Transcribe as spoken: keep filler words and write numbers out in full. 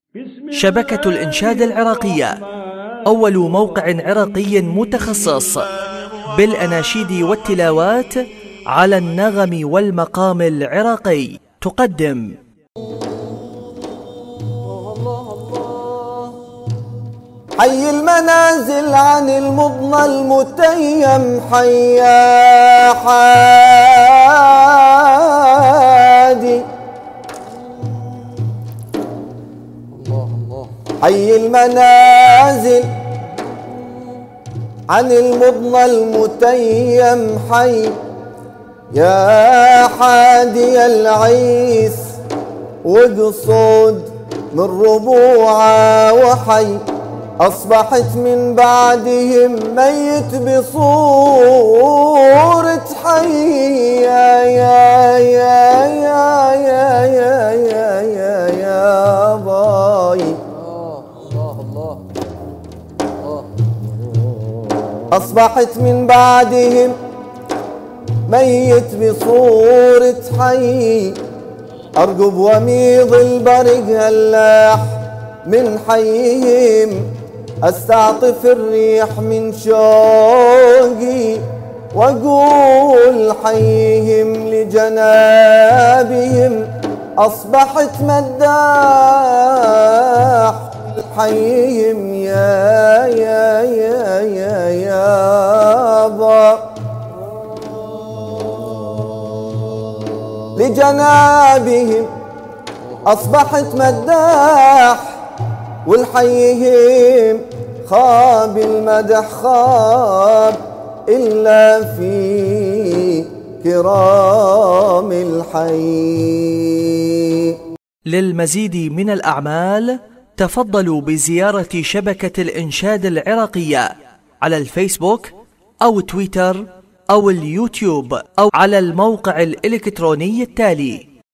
شبكة الإنشاد العراقية، أول موقع عراقي متخصص بالأناشيد والتلاوات على النغم والمقام العراقي، تقدم حي المنازل عن المضنى المتيم، حيا حادي حي المنازل عن المضنى المتيم، حي يا حادي العيس وقصود من ربوعه، وحي أصبحت من بعدهم ميت بصورة حي يا يا يا يا يا يا يا يا يا باي. أصبحت من بعدهم ميت بصورة حي، أرقب وميض البرق هلاح من حيهم، أستعطف الريح من شوقي وأقول حيهم لجنابهم، أصبحت مداح حيهم يا يا يا يا يا با. لجنابهم أصبحت مداح والحيهم خاب المدح، خاب إلا في كرام الحي. للمزيد من الأعمال تفضلوا بزيارة شبكة الإنشاد العراقية على الفيسبوك أو تويتر أو اليوتيوب أو على الموقع الإلكتروني التالي